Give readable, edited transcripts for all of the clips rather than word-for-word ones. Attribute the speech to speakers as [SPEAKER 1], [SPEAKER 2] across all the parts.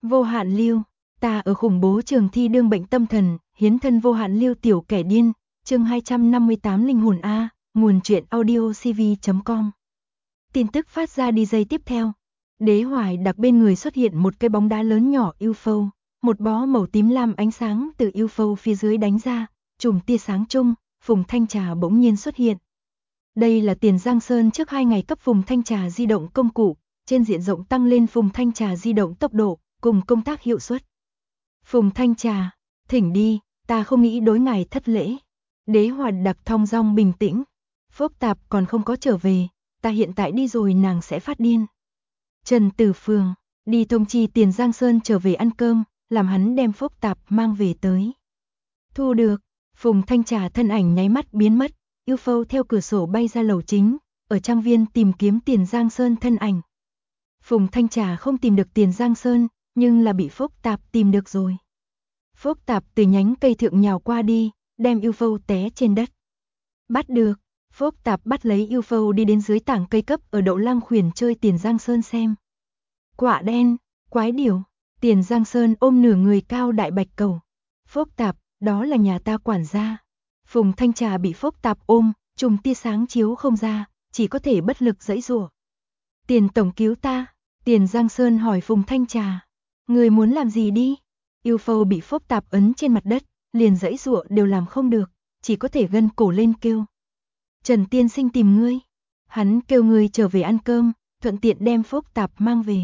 [SPEAKER 1] Vô hạn lưu, ta ở khủng bố trường thi đương bệnh tâm thần, hiến thân vô hạn lưu tiểu kẻ điên, chương 258 linh hồn A, nguồn truyện audio cv.com. Tin tức phát ra đi giây tiếp theo. Đế Hoài Đặc bên người xuất hiện một cái bóng đá lớn nhỏ UFO, một bó màu tím lam ánh sáng từ UFO phía dưới đánh ra, chùm tia sáng chung, Phùng Thanh Trà bỗng nhiên xuất hiện. Đây là Tiền Giang Sơn trước 2 ngày cấp Phùng Thanh Trà di động công cụ, trên diện rộng tăng lên Phùng Thanh Trà di động tốc độ, cùng công tác hiệu suất. Phùng Thanh Trà, thỉnh đi, ta không nghĩ đối ngài thất lễ. Đế Hoài Đặc thong dong bình tĩnh. Phúc Tạp còn không có trở về, ta hiện tại đi rồi nàng sẽ phát điên. Trần Tử Phường, đi thông chi Tiền Giang Sơn trở về ăn cơm, làm hắn đem Phúc Tạp mang về tới. Thu được, Phùng Thanh Trà thân ảnh nháy mắt biến mất, UFO theo cửa sổ bay ra lầu chính, ở trang viên tìm kiếm Tiền Giang Sơn thân ảnh. Phùng Thanh Trà không tìm được Tiền Giang Sơn, nhưng là bị Phúc Tạp tìm được rồi. Phúc Tạp từ nhánh cây thượng nhào qua đi, đem UFO té trên đất. Bắt được, Phúc Tạp bắt lấy UFO đi đến dưới tảng cây cấp ở Đậu Lăng Khuyển chơi Tiền Giang Sơn xem. Quạ đen, quái điểu, Tiền Giang Sơn ôm nửa người cao đại bạch cầu. Phúc Tạp, đó là nhà ta quản gia. Phùng Thanh Trà bị Phúc Tạp ôm, chùm tia sáng chiếu không ra, chỉ có thể bất lực giãy giụa. Tiền tổng cứu ta, Tiền Giang Sơn hỏi Phùng Thanh Trà. Người muốn làm gì đi? UFO bị Phúc Tạp ấn trên mặt đất, liền giãy giụa đều làm không được, chỉ có thể gân cổ lên kêu. Trần tiên sinh tìm ngươi. Hắn kêu ngươi trở về ăn cơm, thuận tiện đem Phúc Tạp mang về.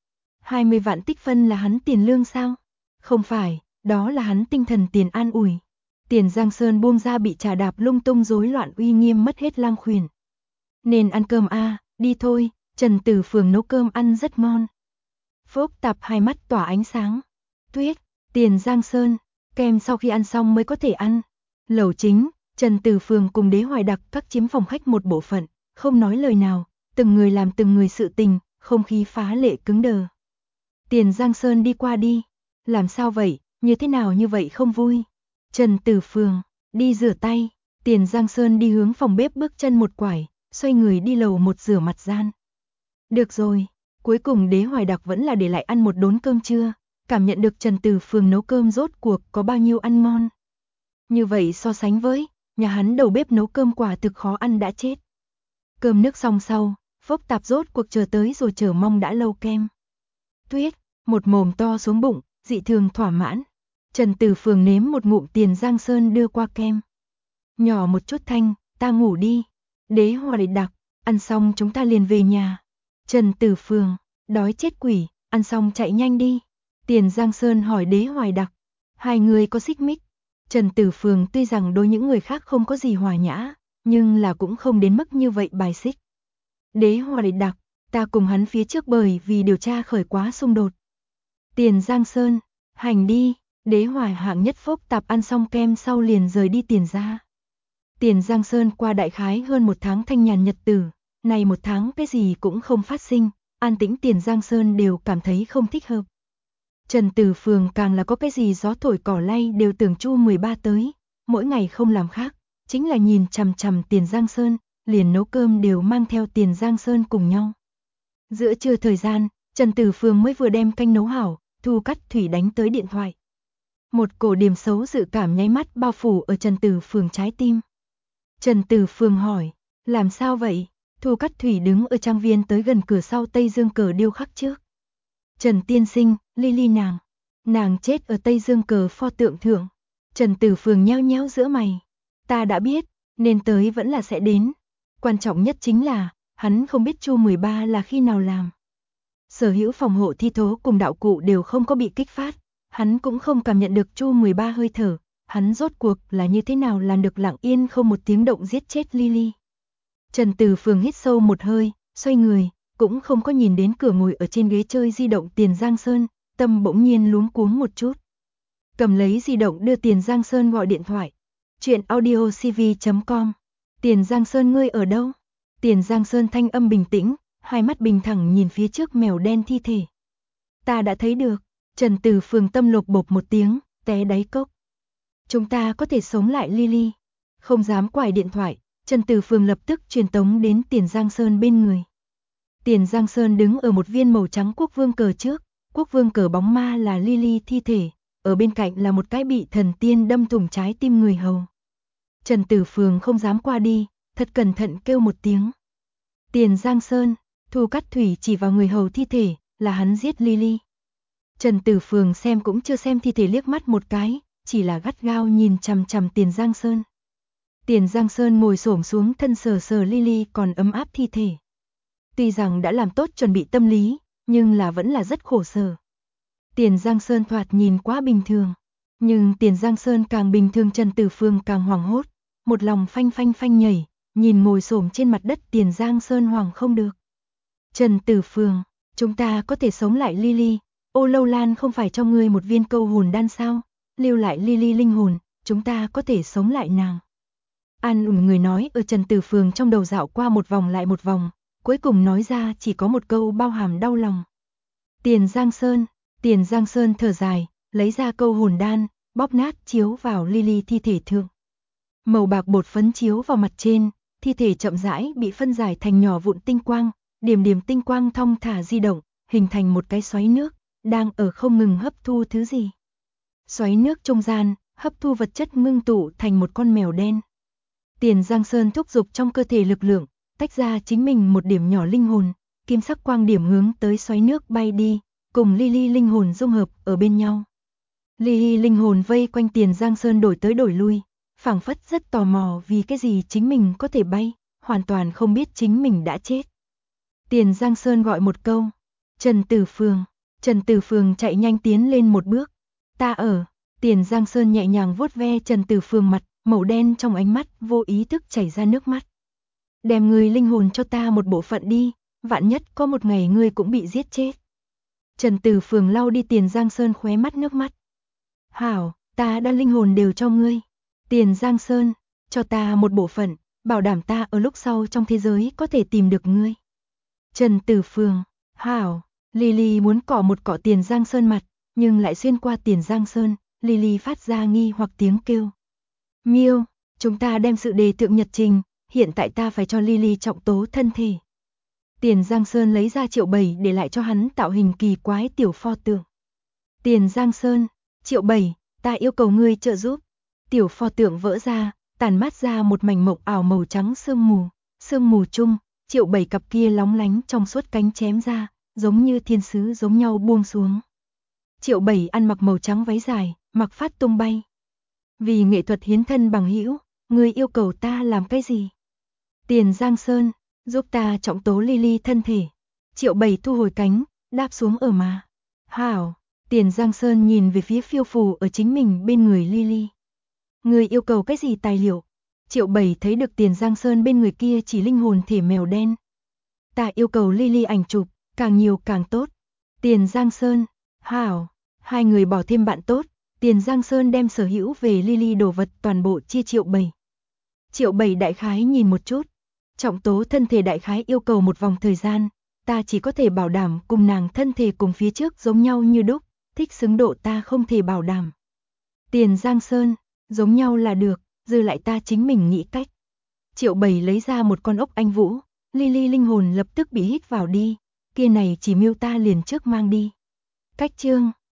[SPEAKER 1] 20 vạn tích phân là hắn tiền lương sao? Không phải, đó là hắn tinh thần tiền an ủi. Tiền Giang Sơn buông ra bị trà đạp lung tung rối loạn uy nghiêm mất hết Lang Khuyển. Nên ăn cơm a, đi thôi, Trần Tử Phường nấu cơm ăn rất ngon. Phúc Tạp hai mắt tỏa ánh sáng. Tuyết, Tiền Giang Sơn, kem sau khi ăn xong mới có thể ăn. Lẩu chính, Trần Tử Phường cùng Đế Hoài Đặc các chiếm phòng khách một bộ phận, không nói lời nào, từng người làm từng người sự tình, không khí phá lệ cứng đờ. Tiền Giang Sơn đi qua đi. Làm sao vậy, như thế nào như vậy không vui? Trần Tử Phường, đi rửa tay. Tiền Giang Sơn đi hướng phòng bếp bước chân một quải, xoay người đi lầu một rửa mặt gian. Được rồi, cuối cùng Đế Hoài Đặc vẫn là để lại ăn một đốn cơm trưa, cảm nhận được Trần Tử Phường nấu cơm rốt cuộc có bao nhiêu ăn ngon. Như vậy so sánh với, nhà hắn đầu bếp nấu cơm quả thực khó ăn đã chết. Cơm nước xong sau, Phúc Tạp rốt cuộc chờ tới rồi chờ mong đã lâu kem. Tuyết, một mồm to xuống bụng, dị thường thỏa mãn. Trần Tử Phường nếm một ngụm Tiền Giang Sơn đưa qua kem. Nhỏ một chút thanh, ta ngủ đi. Đế Hoài Đặc, ăn xong chúng ta liền về nhà. Trần Tử Phường, đói chết quỷ, ăn xong chạy nhanh đi. Tiền Giang Sơn hỏi Đế Hoài Đặc, hai người có xích mích. Trần Tử Phường tuy rằng đối những người khác không có gì hòa nhã, nhưng là cũng không đến mức như vậy bài xích. Đế Hoài Đặc, ta cùng hắn phía trước bởi vì điều tra khởi quá xung đột. Tiền Giang Sơn, hành đi. Đế Hoài hạng nhất Phúc Tạp ăn xong kem sau liền rời đi Tiền gia. Tiền Giang Sơn qua đại khái hơn một tháng thanh nhàn nhật tử, này một tháng cái gì cũng không phát sinh, an tĩnh Tiền Giang Sơn đều cảm thấy không thích hợp. Trần Tử Phường càng là có cái gì gió thổi cỏ lay đều tưởng Chu 13 tới, mỗi ngày không làm khác, chính là nhìn chằm chằm Tiền Giang Sơn, liền nấu cơm đều mang theo Tiền Giang Sơn cùng nhau. Giữa trưa thời gian, Trần Tử Phường mới vừa đem canh nấu hảo, Thu Cắt Thủy đánh tới điện thoại. Một cổ điểm xấu dự cảm nháy mắt bao phủ ở Trần Tử Phường trái tim. Trần Tử Phường hỏi, làm sao vậy? Thu Cắt Thủy đứng ở trang viên tới gần cửa sau Tây Dương cờ điêu khắc trước. Trần tiên sinh, Lily nàng chết ở Tây Dương cờ pho tượng thượng. Trần Tử Phường nheo nhéo giữa mày. Ta đã biết, nên tới vẫn là sẽ đến. Quan trọng nhất chính là, hắn không biết Chu 13 là khi nào làm. Sở hữu phòng hộ thi thố cùng đạo cụ đều không có bị kích phát. Hắn cũng không cảm nhận được Chu 13 hơi thở, hắn rốt cuộc là như thế nào làm được lặng yên không một tiếng động giết chết Lily. Trần Tử Phường hít sâu một hơi, xoay người, cũng không có nhìn đến cửa ngồi ở trên ghế chơi di động Tiền Giang Sơn, tâm bỗng nhiên luống cuống một chút. Cầm lấy di động đưa Tiền Giang Sơn gọi điện thoại. Chuyện audio cv.com. Tiền Giang Sơn ngươi ở đâu? Tiền Giang Sơn thanh âm bình tĩnh, hai mắt bình thẳng nhìn phía trước mèo đen thi thể. Ta đã thấy được. Trần Tử Phường tâm lột bột một tiếng, té đáy cốc. Chúng ta có thể sống lại Lily. Không dám quải điện thoại, Trần Tử Phường lập tức truyền tống đến Tiền Giang Sơn bên người. Tiền Giang Sơn đứng ở một viên màu trắng quốc vương cờ trước, Quốc vương cờ bóng ma là Lily thi thể, ở bên cạnh là một cái bị thần tiên đâm thủng trái tim người hầu. Trần Tử Phường không dám qua đi, thật cẩn thận kêu một tiếng. Tiền Giang Sơn, Thu Cát Thủy chỉ vào người hầu thi thể, là hắn giết Lily. Trần Tử Phường xem cũng chưa xem thi thể liếc mắt một cái, chỉ là gắt gao nhìn chằm chằm Tiền Giang Sơn. Tiền Giang Sơn ngồi xổm xuống thân sờ sờ Lily còn ấm áp thi thể. Tuy rằng đã làm tốt chuẩn bị tâm lý, nhưng là vẫn là rất khổ sở. Tiền Giang Sơn thoạt nhìn quá bình thường, nhưng Tiền Giang Sơn càng bình thường Trần Tử Phường càng hoảng hốt, một lòng phanh phanh phanh nhảy, nhìn ngồi xổm trên mặt đất Tiền Giang Sơn hoảng không được. Trần Tử Phường, chúng ta có thể sống lại Lily, Ô Lâu Lan không phải cho ngươi một viên câu hồn đan sao, lưu lại Lily linh hồn, chúng ta có thể sống lại nàng. An ủi người nói ở Trần Tử Phường trong đầu dạo qua một vòng lại một vòng, cuối cùng nói ra chỉ có một câu bao hàm đau lòng. Tiền Giang Sơn thở dài, lấy ra câu hồn đan, bóp nát chiếu vào Lily thi thể thượng. Màu bạc bột phấn chiếu vào mặt trên, thi thể chậm rãi bị phân giải thành nhỏ vụn tinh quang, điểm điểm tinh quang thong thả di động, hình thành một cái xoáy nước, đang ở không ngừng hấp thu thứ gì. Xoáy nước trung gian, hấp thu vật chất ngưng tụ thành một con mèo đen. Tiền Giang Sơn thúc giục trong cơ thể lực lượng, tách ra chính mình một điểm nhỏ linh hồn, kim sắc quang điểm hướng tới xoáy nước bay đi, cùng Lily linh hồn dung hợp ở bên nhau. Lily linh hồn vây quanh Tiền Giang Sơn đổi tới đổi lui, phảng phất rất tò mò vì cái gì chính mình có thể bay, hoàn toàn không biết chính mình đã chết. Tiền Giang Sơn gọi một câu, Trần Tử Phường chạy nhanh tiến lên một bước, ta ở. Tiền Giang Sơn nhẹ nhàng vuốt ve Trần Tử Phường mặt, màu đen trong ánh mắt vô ý thức chảy ra nước mắt. Đem người linh hồn cho ta một bộ phận đi, vạn nhất có một ngày ngươi cũng bị giết chết. Trần Tử Phường lau đi Tiền Giang Sơn khóe mắt nước mắt. Hảo, ta đã linh hồn đều cho ngươi. Tiền Giang Sơn, cho ta một bộ phận, bảo đảm ta ở lúc sau trong thế giới có thể tìm được ngươi. Trần Tử Phường, hảo, Lily muốn cọ một cọ Tiền Giang Sơn mặt, nhưng lại xuyên qua Tiền Giang Sơn, Lily phát ra nghi hoặc tiếng kêu. Miêu, chúng ta đem sự đề thượng nhật trình, hiện tại ta phải cho Lily trọng tố thân thể. Tiền Giang Sơn lấy ra Triệu Bảy để lại cho hắn tạo hình kỳ quái tiểu pho tượng. Tiền Giang Sơn, Triệu Bảy, ta yêu cầu ngươi trợ giúp. Tiểu pho tượng vỡ ra, tàn mát ra một mảnh mộng ảo màu trắng sương mù chung, Triệu Bảy cặp kia lóng lánh trong suốt cánh chém ra, giống như thiên sứ giống nhau buông xuống. Triệu Bảy ăn mặc màu trắng váy dài, mặc phát tung bay. Vì nghệ thuật hiến thân bằng hữu, ngươi yêu cầu ta làm cái gì? Tiền Giang Sơn, giúp ta trọng tố Lily thân thể. Triệu Bảy thu hồi cánh, đáp xuống ở mà. Hảo, Tiền Giang Sơn nhìn về phía phiêu phù ở chính mình bên người Lily. Ngươi yêu cầu cái gì tài liệu? Triệu Bảy thấy được Tiền Giang Sơn bên người kia chỉ linh hồn thể mèo đen. Ta yêu cầu Lily ảnh chụp, càng nhiều càng tốt. Tiền Giang Sơn, hảo, hai người bỏ thêm bạn tốt. Tiền Giang Sơn đem sở hữu về Lily đồ vật toàn bộ chia Triệu Bảy. Triệu Bảy đại khái nhìn một chút. Trọng tố thân thể đại khái yêu cầu một vòng thời gian. Ta chỉ có thể bảo đảm cùng nàng thân thể cùng phía trước giống nhau như đúc. Thích xứng độ ta không thể bảo đảm. Tiền Giang Sơn, giống nhau là được, dư lại ta chính mình nghĩ cách. Triệu Bảy lấy ra một con ốc anh vũ. Lily linh hồn lập tức bị hít vào đi. Kia này chỉ miêu ta liền trước mang đi. Cách chương